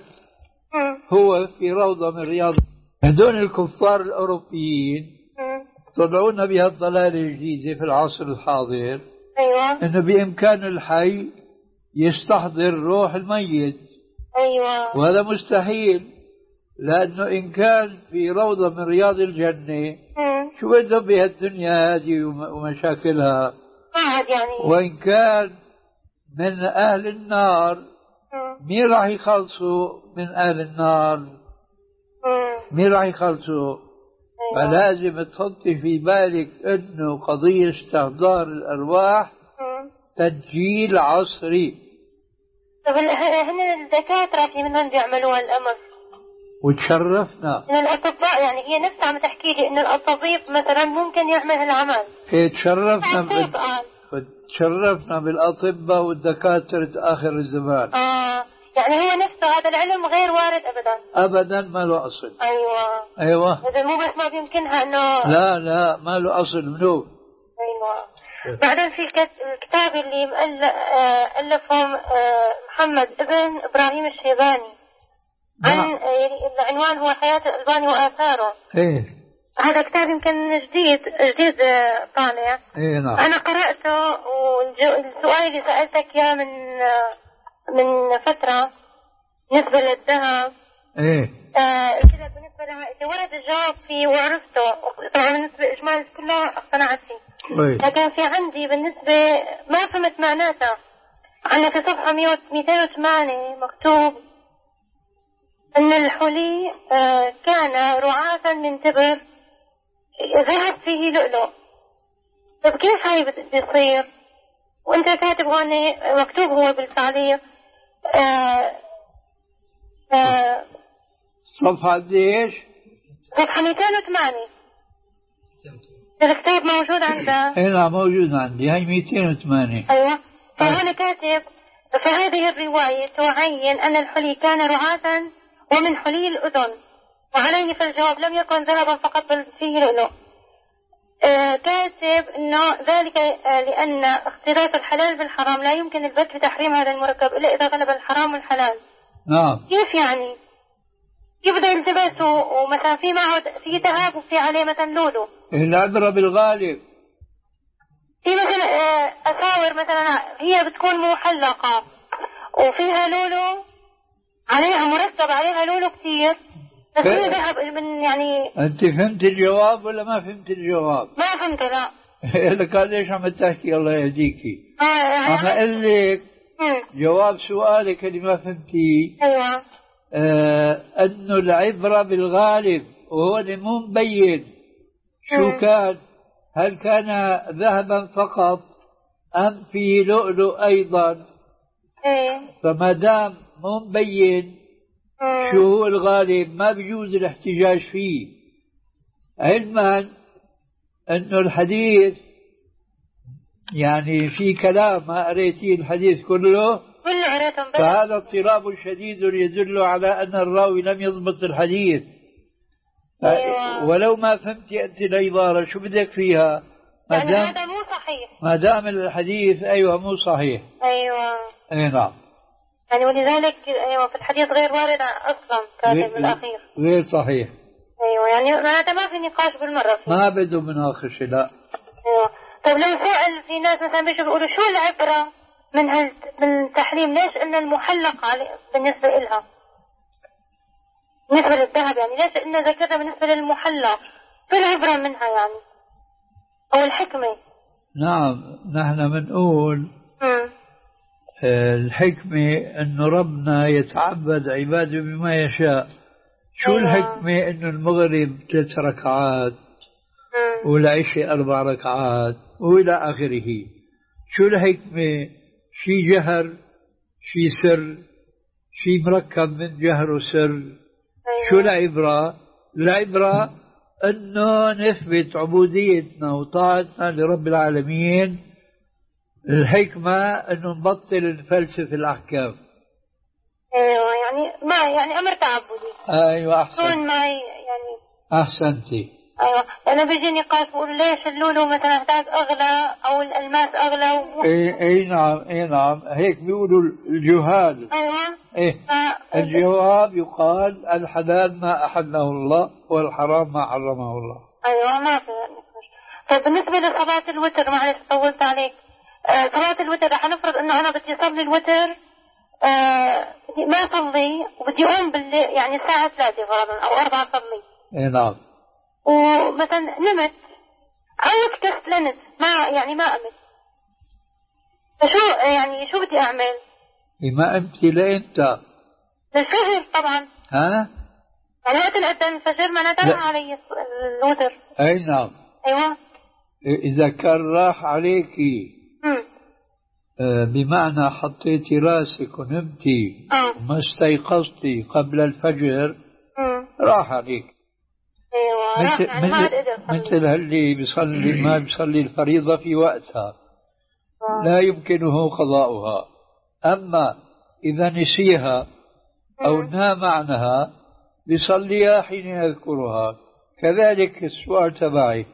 هو في روضة من رياض. هذول الكفار الأوروبيين طلعونا بهالضلالة الجديدة في العصر الحاضر. أيوة. إنه بإمكان الحي يستحضر روح الميت. أيوة. وهذا مستحيل، لأنه إن كان في روضة من رياض الجنة شو بده بهالدنيا هذه ومشاكلها. يعني. وإن كان من أهل النار مين راح يخلصوا من أهل النار؟ مين راح يخلصوا؟ فلازم تحطي في بالك أنه قضية استحضار الأرواح تسجيل عصري. طب هن الدكاترة في منهم بيعملوا هالأمر وتشرفنا من الأطباء، يعني هي نفسها عم تحكي لي إنه الطبيب مثلا ممكن يعمل هالعمل. إيه تشرفنا بال... تشرفنا بالأطباء والدكاترة آخر الزمان. آه يعني هو نفسه هذا العلم غير وارد أبدا. أبدا ما له أصل. أيوة. أيوة. إذا مو بس ما بيمكنها إنه. لا لا ما له أصل منو. أيوة. بعدين في الكتاب اللي ألفهم محمد ابن إبراهيم الشيباني. عن يعني العنوان هو حياة الألباني وآثاره. إيه هذا كتاب يمكن جديد جديد طالع. إيه نعم. أنا قرأته، والسؤال اللي سألتك إياه من من فترة بالنسبة للذهب. إيه. آه كذا بالنسبة لعائلتي ورد الجواب فيه وعرفته، طبعا بالنسبة لإجمال كلها اقتنعت فيه. إيه. لكن في عندي بالنسبة ما فهمت معناته. عندنا في صفحة مئتين وثمانية مكتوب أن الحلي آه كان رعاة من تبر ذهب فيه لؤلؤ. طب كيف هاي بتصير؟ وانت كاتب هون مكتوب هو بالتعليق آه آه صفحة ديش؟ صفحة مئتين وثمانية. الكتاب موجود عندك؟ اي نعم موجود عندي، هاي مئتين وثمانية. ايوه. فهنا كاتب فهذه الرواية تعين أن الحلي كان رعاة ومن حلي الأذن، وعليه في الجواب لم يكن ذهبا فقط بل فيه لؤلؤ. آه كاتب انه ذلك آه لان اختلاط الحلال بالحرام لا يمكن البت بتحريم هذا المركب الا اذا غلب الحرام والحلال. نعم. كيف يعني؟ كيف بده يلتبس ومثلا في معه في ذهب وفي عليه مثلا لولو؟ العبرة بالغالب. في مثلا آه اساور مثلا هي بتكون محلقة وفيها لولو عليها مرتب عليها لولو كثير، بس هي ذهب من يعني. أنت فهمت الجواب ولا ما فهمت الجواب؟ ما فهمت لا. لك قال ليش عم تحكي الله يهديكي؟ آه يعني عم أقول لك جواب سؤالك اللي ما فهمتي. أيوة. آه أنه العبرة بالغالب وهو مو مبين شو كان، هل كان ذهبا فقط أم في لؤلؤ أيضا؟ إيه. فما دام مو مبين شو هو الغالب ما بيجوز الاحتجاج فيه، علما أنه الحديث يعني في كلام ما قريتيه الحديث كله فهذا اضطراب شديد يدل على أن الراوي لم يضبط الحديث. أيوة. ولو ما فهمت أنت العبارة شو بدك فيها ما يعني دام هذا مو صحيح، ما دام الحديث أيوة مو صحيح. أيوة أي نعم. يعني ولذلك أيوة في الحديث غير وارد أصلا كاتب الأخير غير صحيح. أيوة يعني معناتها ما في نقاش بالمرة فيه. ما بده مناقشة لا. أيوة. طيب لو سأل في ناس مثلا بيجوا بيقولوا شو العبرة من هال من التحريم، ليش إن المحلق على بالنسبة إلها بالنسبة للذهب، يعني ليش إن ذكرنا بالنسبة للمحلق شو العبرة منها يعني أو الحكمة؟ نعم نحن بنقول الحكمة أنه ربنا يتعبد عباده بما يشاء. شو أيوة. الحكمة أنه المغرب ثلاث ركعات والعشاء أربع ركعات وإلى آخره. شو الحكمة؟ شي جهر شي سر شي مركب من جهر وسر. أيوة. شو العبرة؟ العبرة أنه نثبت عبوديتنا وطاعتنا لرب العالمين. الحكمة أنه نبطل نفلسف الأحكام. أيوة يعني ما يعني أمر تعبدي. أيوة أحسن. دون ما يعني. أحسنتي. أيوة أنا بيجي نقاش بقول ليش اللولو مثلا احتاج أغلى أو الألماس أغلى و... إيه إيه نعم إيه نعم هيك بيقولوا الجهال. أيوة. إيه ف... الجواب يقال الحلال ما أحله الله والحرام ما حرمه الله. أيوة ما في نقاش. طيب بالنسبة لصلاة الوتر معلش طولت عليك. آه صلاة الوتر رح نفرض إنه أنا بدي أصلي الوتر آه ما أصلي وبدي أقوم بالليل يعني الساعة ثلاثة فرضا أو أربعة أصلي. إيه نعم. ومثلا نمت أو كسلنت ما يعني ما قمت، فشو يعني شو بدي أعمل؟ إيه ما قمتي لإمتى؟ للفجر طبعا. ها؟ يعني وقت الأذان الفجر معناتها راح علي الوتر. أي نعم. أيوة. إذا كان راح عليكي آه بمعنى حطيتي راسك ونمتي وما استيقظتي قبل الفجر مم. راح عليك. أيوة مثل, يعني مثل, مثل اللي بيصلي ما بيصلي الفريضة في وقتها آه. لا يمكنه قضاؤها. أما إذا نسيها أو مم. نام عنها بيصليها حين يذكرها. كذلك السؤال تبعي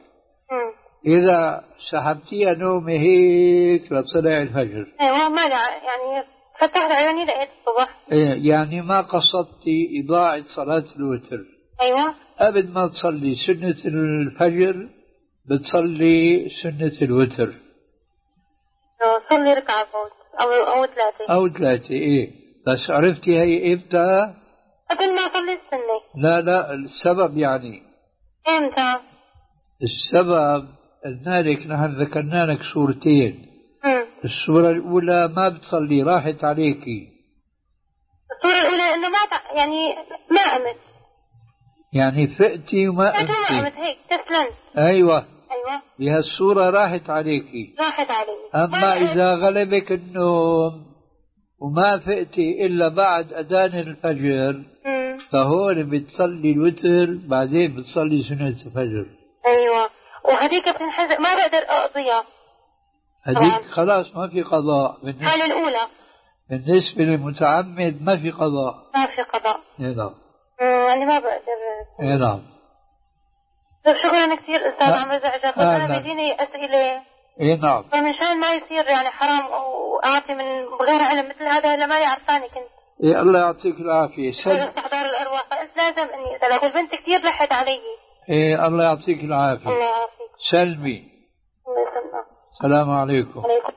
إذا سحبتيها نومي هيك لطلع الفجر. أيوة ما يعني فتحت عيوني لقيت الصبح. إيه يعني ما قصدتي إضاعة صلاة الوتر. أيوة. قبل ما تصلي سنة الفجر بتصلي سنة الوتر. صلي ركعة فوت أو أو ثلاثة. أو ثلاثة إيه، بس عرفتي هي إمتى؟ قبل ما أصلي السنة. لا لا السبب يعني. إمتى؟ السبب ذلك نحن ذكرنا لك سورتين. مم. السورة الأولى ما بتصلي راحت عليكي. السورة الأولى إنه ما يعني ما قمت. يعني فقتي وما قمت. ما قمتي. قمت هيك تسلم. أيوة. أيوة. بهالسورة راحت عليكي. راحت علي. أما إذا غلبك النوم وما فقتي إلا بعد أذان الفجر مم. فهون بتصلي الوتر بعدين بتصلي سنة الفجر. أيوة. وهذيك بتنحزق ما بقدر أقضيها. هذيك خلاص ما في قضاء. الحالة الأولى بالنسبة للمتعمد ما في قضاء. ما في قضاء. إيه نعم. يعني ما بقدر. إيه نعم. شكرا كثير أستاذ عم رزق. أنا بيجيني أسئلة. إيه نعم. فمشان ما يصير يعني حرام وأعطي من غير علم مثل هذا اللي ما يعرفاني كنت. إيه الله يعطيك العافية. سلم. استحضار الأرواح فقلت لازم إني أسألك والبنت كثير لحت علي. إيه الله يعطيك العافية. الله يعافيك. سلمي. الله يسلمك. السلام عليكم. عليكم.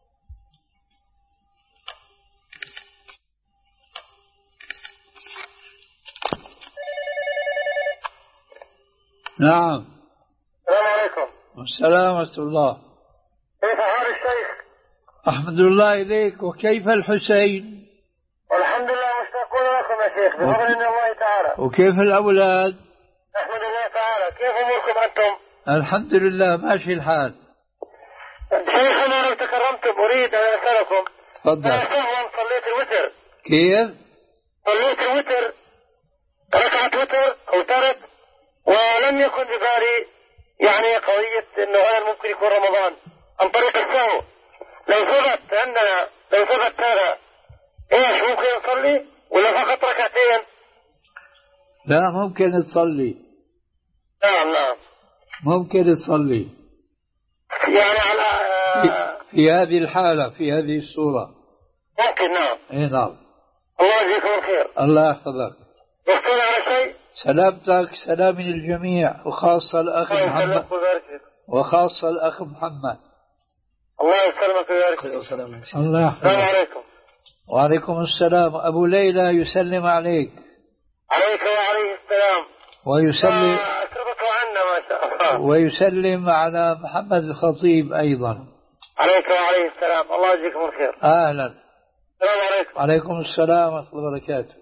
نعم. السلام عليكم. والسلام ورحمة الله. كيف حال الشيخ؟ أحمد الله إليك. وكيف الحسين؟ والحمد لله مشتاقون لكم يا شيخ بفضل من الله تعالى. وكيف الأولاد؟ أحمد الله تعالى. كيف أموركم أنتم؟ الحمد لله ماشي الحال. شيخنا لو تكرمتم أريد أن أسألكم. تفضل. أنا سهوا صليت الوتر. كيف؟ صليت الوتر ركعة وتر أو ترك ولم يكن ببالي يعني قضية إنه هذا ممكن يكون رمضان عن طريق السهو. لو ثبت أننا لو ثبت هذا إيش ممكن نصلي ولا فقط ركعتين؟ لا ممكن تصلي. نعم نعم. ممكن تصلي. يعني على في, في هذه الحالة في هذه الصورة. ممكن نعم. إيه نعم. الله يجزيكم الخير. الله يحفظك. يحصل على شيء؟ سلامتك سلام من الجميع وخاصة الأخ الله محمد يسلمك ويبارك فيك. وخاصة الأخ محمد. الله يسلمك ويبارك فيك. الله السلام يحفظك. عليكم. وعليكم السلام. أبو ليلى يسلم عليك. عليك وعليه السلام. ويسلم أسربك عنا ما شاء الله. ويسلم على محمد الخطيب أيضا. عليك وعليه السلام. الله يجزيكم الخير. أهلا. السلام عليكم. عليكم السلام ورحمة الله وبركاته.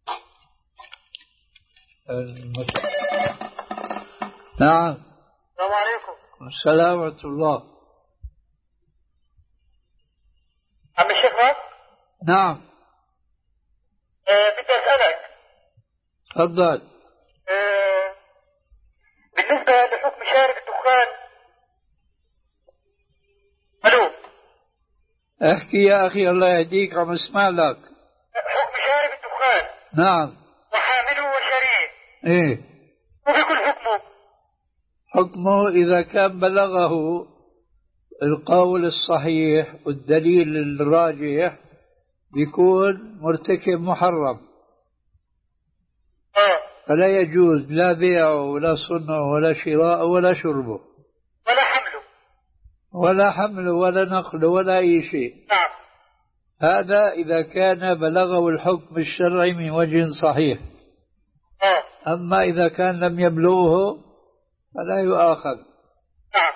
المس... نعم. السلام عليكم. السلام ورحمة الله. عم الشيخ راس؟ نعم. آه بدي أسألك. تفضل. آه بالنسبة لحكم شارب الدخان. ألو. احكي يا أخي الله يهديك عم اسمع لك. حكم شارب الدخان. نعم. وحامله وشريه. ايه. وبيكون حكمه. حكمه إذا كان بلغه القول الصحيح والدليل الراجح بيكون مرتكب محرم. آه. فلا يجوز لا بيعه ولا صنعه ولا شراءه ولا شربه. ولا حمله. ولا حمله ولا نقله ولا أي شيء. نعم. هذا إذا كان بلغه الحكم الشرعي من وجه صحيح. آه. أما إذا كان لم يبلغه فلا يؤاخذ. نعم.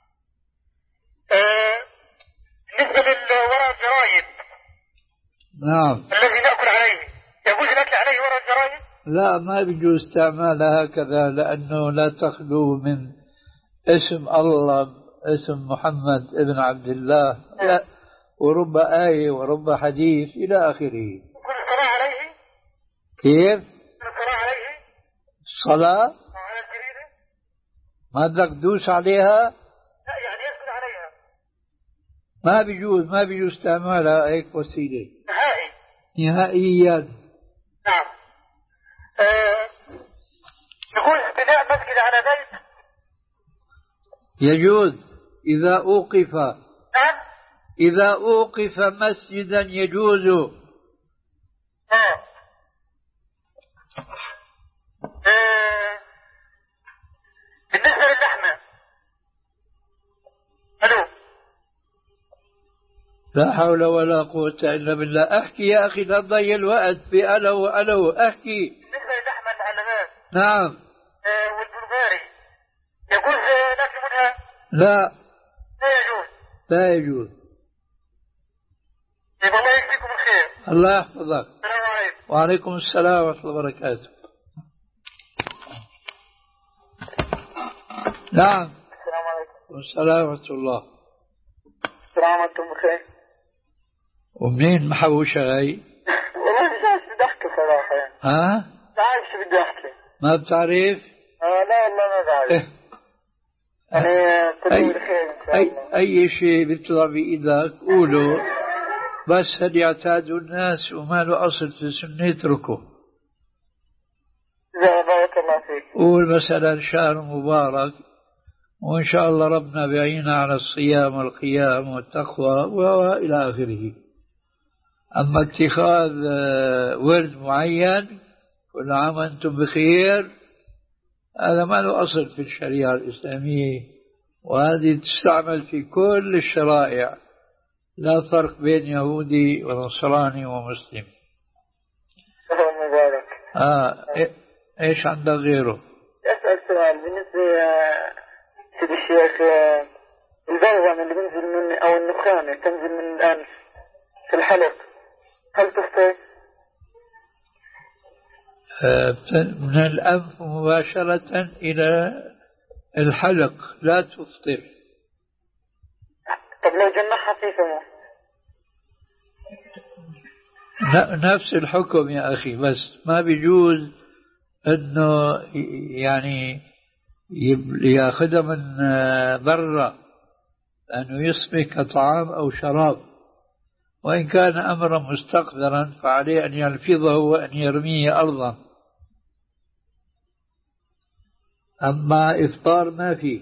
آه. بالنسبة للورق الجرايد. نعم. الذي نأكل عليه يجوز الأكل عليه ورق الجرايد؟ لا ما بيجوز استعمالها هكذا لأنه لا تخلو من اسم الله اسم محمد ابن عبد الله. لا ورب آية ورب حديث إلى آخره. كل الصلاة عليه؟ كيف؟ كل الصلاة عليه؟ الصلاة؟ على الجريدة؟ ما بدك تدوس عليها؟ لا يعني يسكت عليها. ما بيجوز ما بيجوز استعمالها هيك وسيلة. نهائي. نهائيا. نعم. آه. يقول بناء مسجد على بيت. يجوز إذا أوقف. نعم. إذا أوقف مسجدا يجوز. آه. آه. بالنسبة للحمة. ألو. لا حول ولا قوة إلا بالله. أحكي يا أخي لا تضيع الوقت في ألو ألو. أحكي. بالنسبة للحمة المعلبات. نعم. آه والبلغاري يجوز ناكل منها؟ لا. لا يجوز. لا يجوز. يبقى الله يجزيكم الخير. الله يحفظك. السلام عليكم. وعليكم السلام ورحمة الله وبركاته. نعم. السلام عليكم. والسلام ورحمة الله. السلام عليكم بخير. ومنين محوشة هاي؟ والله مش عارف بدي أحكي صراحة يعني. ها؟ مش عارف شو بدي أحكي. ما بتعرف؟ آه لا والله ما بعرف. إيه. يعني كله أي, بالخير إن شاء أي, الله. أي شيء بيطلع بإيدك قوله، بس هل يعتادوا الناس وما له أصل في السنة يتركه. جزاك بارك الله فيك. قول مثلا شهر مبارك وإن شاء الله ربنا بيعينا على الصيام والقيام والتقوى وإلى آخره. أما اتخاذ ورد معين كل عام أنتم بخير هذا ما له أصل في الشريعة الإسلامية، وهذه تستعمل في كل الشرائع، لا فرق بين يهودي ونصراني ومسلم. مبارك. آه إيش عندك غيره؟ أسأل سؤال بالنسبة سيد الشيخ، البلغم اللي بينزل من أو النخامة تنزل من الأنف في الحلق هل تفطر؟ من الأنف مباشرة إلى الحلق لا تفطر. طب لو جمعها في فمه؟ نفس الحكم يا أخي، بس ما بيجوز أنه يعني يأخذها من برا لأنه يسمي كطعام أو شراب، وإن كان أمرا مستقذرا فعليه أن يلفظه وأن يرميه أرضا. أما إفطار ما فيه.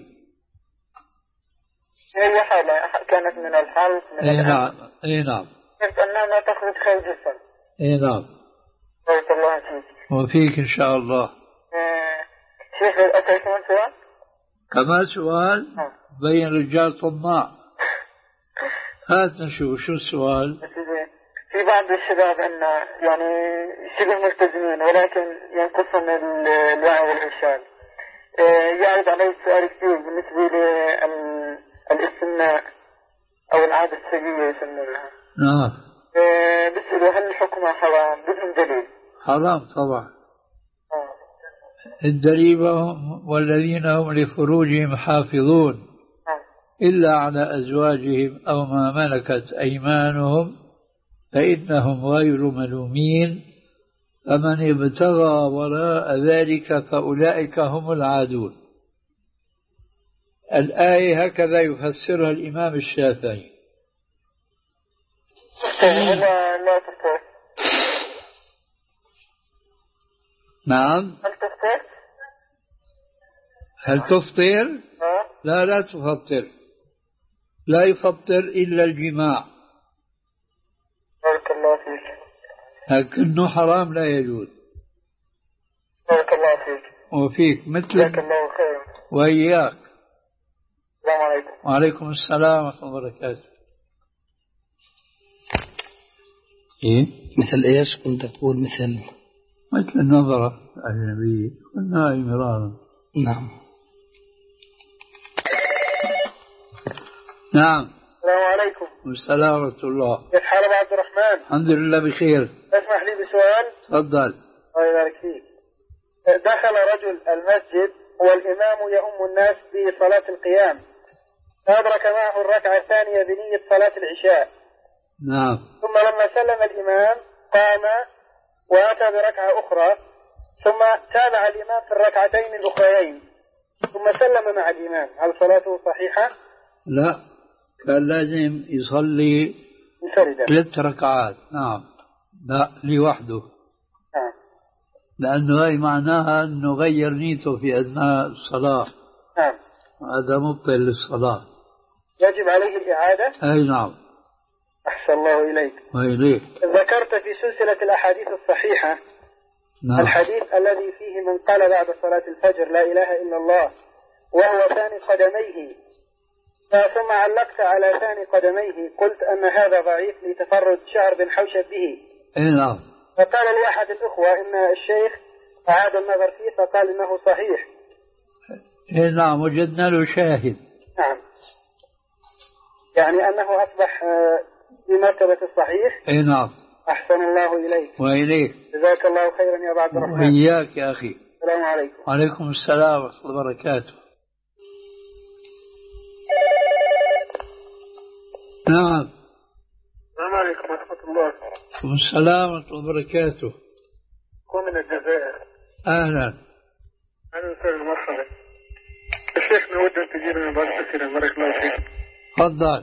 هي حالة كانت من الحلق من إيه نعم. إيه نعم. كيف أنها ما تخرج خارج الجسم. إيه نعم. بارك الله فيك. وفيك إن شاء الله. آه. شيخ أسأل كمان سؤال؟ كمان سؤال؟ آه. بين رجال طماع. هات نشوف شو السؤال. في بعض الشباب أن يعني شبه ملتزمين ولكن ينقصهم الوعي والإرشاد. يعرض عليه السؤال كثير بالنسبة للاستمناء أو العادة السرية يسمونها. نعم. بيسألوا هل حكمها حرام؟ بدهم دليل. حرام طبعا. آه. الدليل والذين هم لفروجهم حافظون إلا على أزواجهم أو ما ملكت أيمانهم فإنهم غير ملومين، فمن ابتغى وراء ذلك فأولئك هم العادون. الآية هكذا يفسرها الإمام الشافعي. لا تفطر. نعم. هل تفطر؟ هل تفطر؟ لا لا تفطر، لا يفطر إلا الجماع. بارك الله فيك. لكنه حرام لا يجوز. بارك الله فيك. وفيك مثل. جزاك الله خير. وإياك. السلام عليكم. وعليكم السلام ورحمة الله وبركاته. إيه؟ مثل إيش كنت تقول؟ مثل مثل النظرة الأجنبية قلنا مرارا. نعم. نعم. السلام عليكم. والسلام ورحمة الله. كيف حال أبو عبد الرحمن؟ الحمد لله بخير. اسمح لي بسؤال. تفضل. الله يبارك فيك. دخل رجل المسجد والإمام يؤم الناس في صلاة القيام، فأدرك معه الركعة الثانية بنية صلاة العشاء. نعم. ثم لما سلم الإمام قام وأتى بركعة أخرى، ثم تابع الإمام في الركعتين الأخريين ثم سلم مع الإمام، هل صلاته صحيحة؟ لا، كان لازم يصلي ثلاث ركعات. نعم. لا لوحده. نعم. لأنه هي معناها أنه غير نيته في أثناء الصلاة. نعم. هذا مبطل للصلاة. يجب عليه الإعادة؟ أي نعم. أحسن الله إليك. وإليك. ذكرت في سلسلة الأحاديث الصحيحة نعم. الحديث الذي فيه من قال بعد صلاة الفجر لا إله إلا الله وهو ثاني قدميه، ثم علقت على ثاني قدميه قلت أن هذا ضعيف لتفرد شعر بن حوشب به. نعم. فقال لي أحد الأخوة إن الشيخ أعاد النظر فيه فقال إنه صحيح. نعم، وجدنا له شاهد. نعم، يعني أنه أصبح في مرتبة الصحيح. نعم. أحسن الله إليك. وإليك. جزاك الله خيرا يا أبا عبد الرحمن. وإياك يا أخي. السلام عليكم. وعليكم السلام ورحمة الله وبركاته. نعم. السلام عليكم ورحمة الله. وعليكم السلام ورحمة الله وبركاته. كون من الجزائر. أهلا. أهلا وسهلا مرحبا. الشيخ نود أن تجيبنا بعض الأسئلة. بارك الله فيك. تفضل.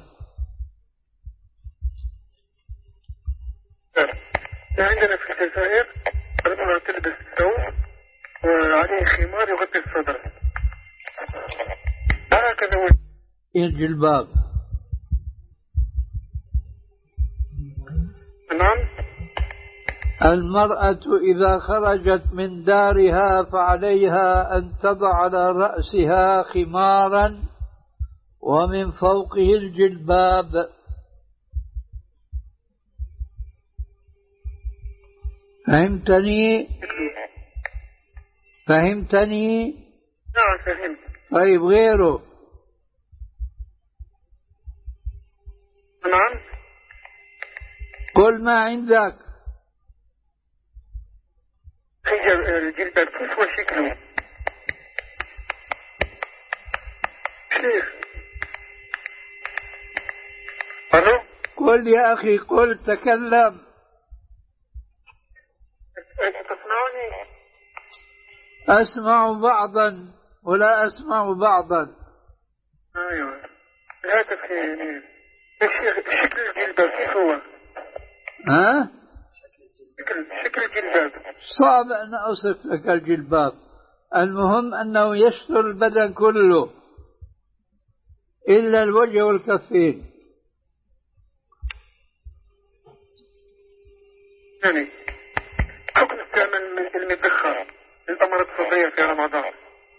عندنا في الجزائر المرأة تلبس ثوب وعليه خمار يغطي الصدر، هكذا الجلباب. نعم. المرأة إذا خرجت من دارها فعليها أن تضع على رأسها خمارا ومن فوقه الجلباب. فهمتني؟ فهمتني؟ نعم فهمت. طيب غيره؟ نعم. قل ما عندك. الجلباب كيف هو شكله؟ شيخ. ألو؟ قل يا أخي قل، تكلم. أنت تسمعني؟ أسمع بعضا ولا أسمع بعضا. أيوة. لا تفهمني يا شيخ. شكل الجلباب كيف هو؟ ها؟ شكل شكل الجلباب. صعب أن أصف لك الجلباب. المهم أنه يستر البدن كله إلا الوجه والكفين. يعني حكم استعمال المدخن للأمراض الصدرية في رمضان.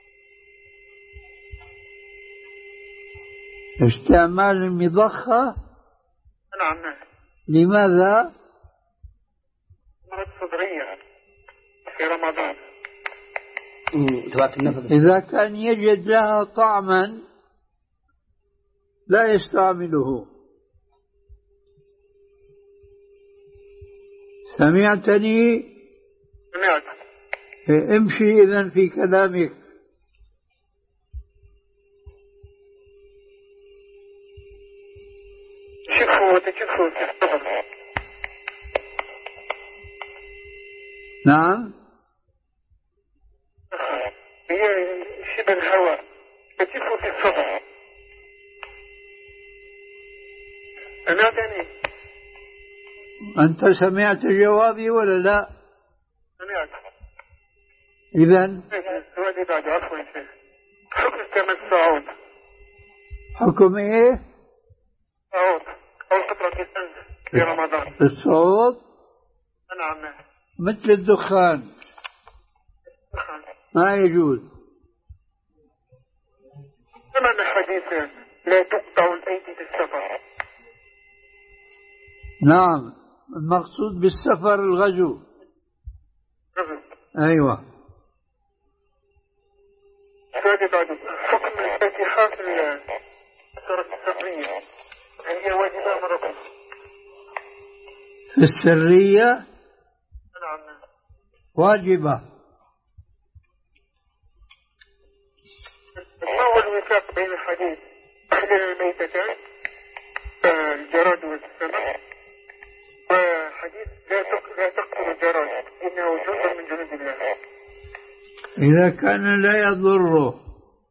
استعمال المضخة؟ نعم نعم. لماذا؟ أمراض صدرية في رمضان. إذا كان يجد لها طعما لا يستعمله. سمعتني؟ سمعت. امشي إذن في كلامك. شوفوا تشوفوا في الصدر. نعم. هي شبه الهواء تشوفوا في الصدر. سمعتني؟ أنت سمعت جوابي ولا لا؟ سمعت. إذن سؤالي بعد. عفوا شيخ. حكم استعمال الصعود. حكم إيه؟ صعود أو قطرة الأنف في رمضان. الصعود؟ نعم. مثل الدخان ما يجوز. كما الحديث لا تقطع الأيدي في السفر. نعم، المقصود بالسفر الغزو. أيوة. سؤالي بعد. حكم الفاتحة في السورة السرية هي واجبة مرة في السرية؟ نعم. واجبة. ما هو الوفاق بين الحديث أهل الميتتان الجراد والسمك وحديث لا تقتل الجراد إنه جزء من جنود الله؟ إذا كان لا يضره،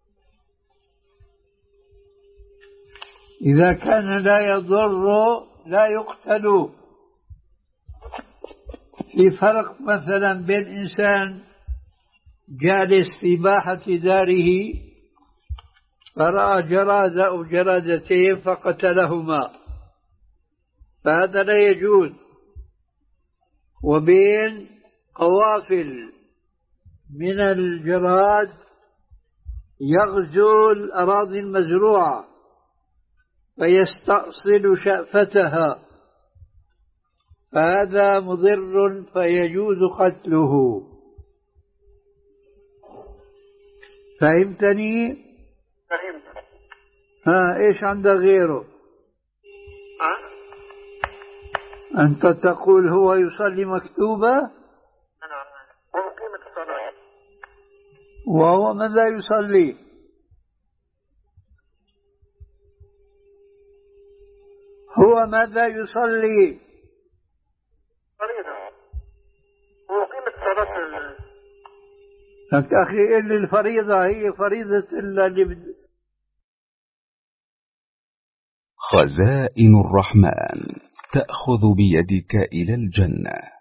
إذا كان لا يضر لا يقتل. في فرق مثلا بين إنسان جالس في باحة داره فرأى جرادة أو جرادتين فقتلهما، فهذا لا يجوز. وبين قوافل من الجراد يغزو الأراضي المزروعة فيستأصل شأفتها، فهذا مضر فيجوز قتله. فهمتني؟ فهمت. ها إيش عندك غيره؟ أه؟ أنت تقول هو يصلي مكتوبة وهو قيمة الصلاة، وهو ماذا يصلي؟ هو ماذا يصلي؟ فريضة، هو قيمة صلاة. لك أخي إن الفريضة هي فريضة اللي خزائن الرحمن تأخذ بيدك إلى الجنة.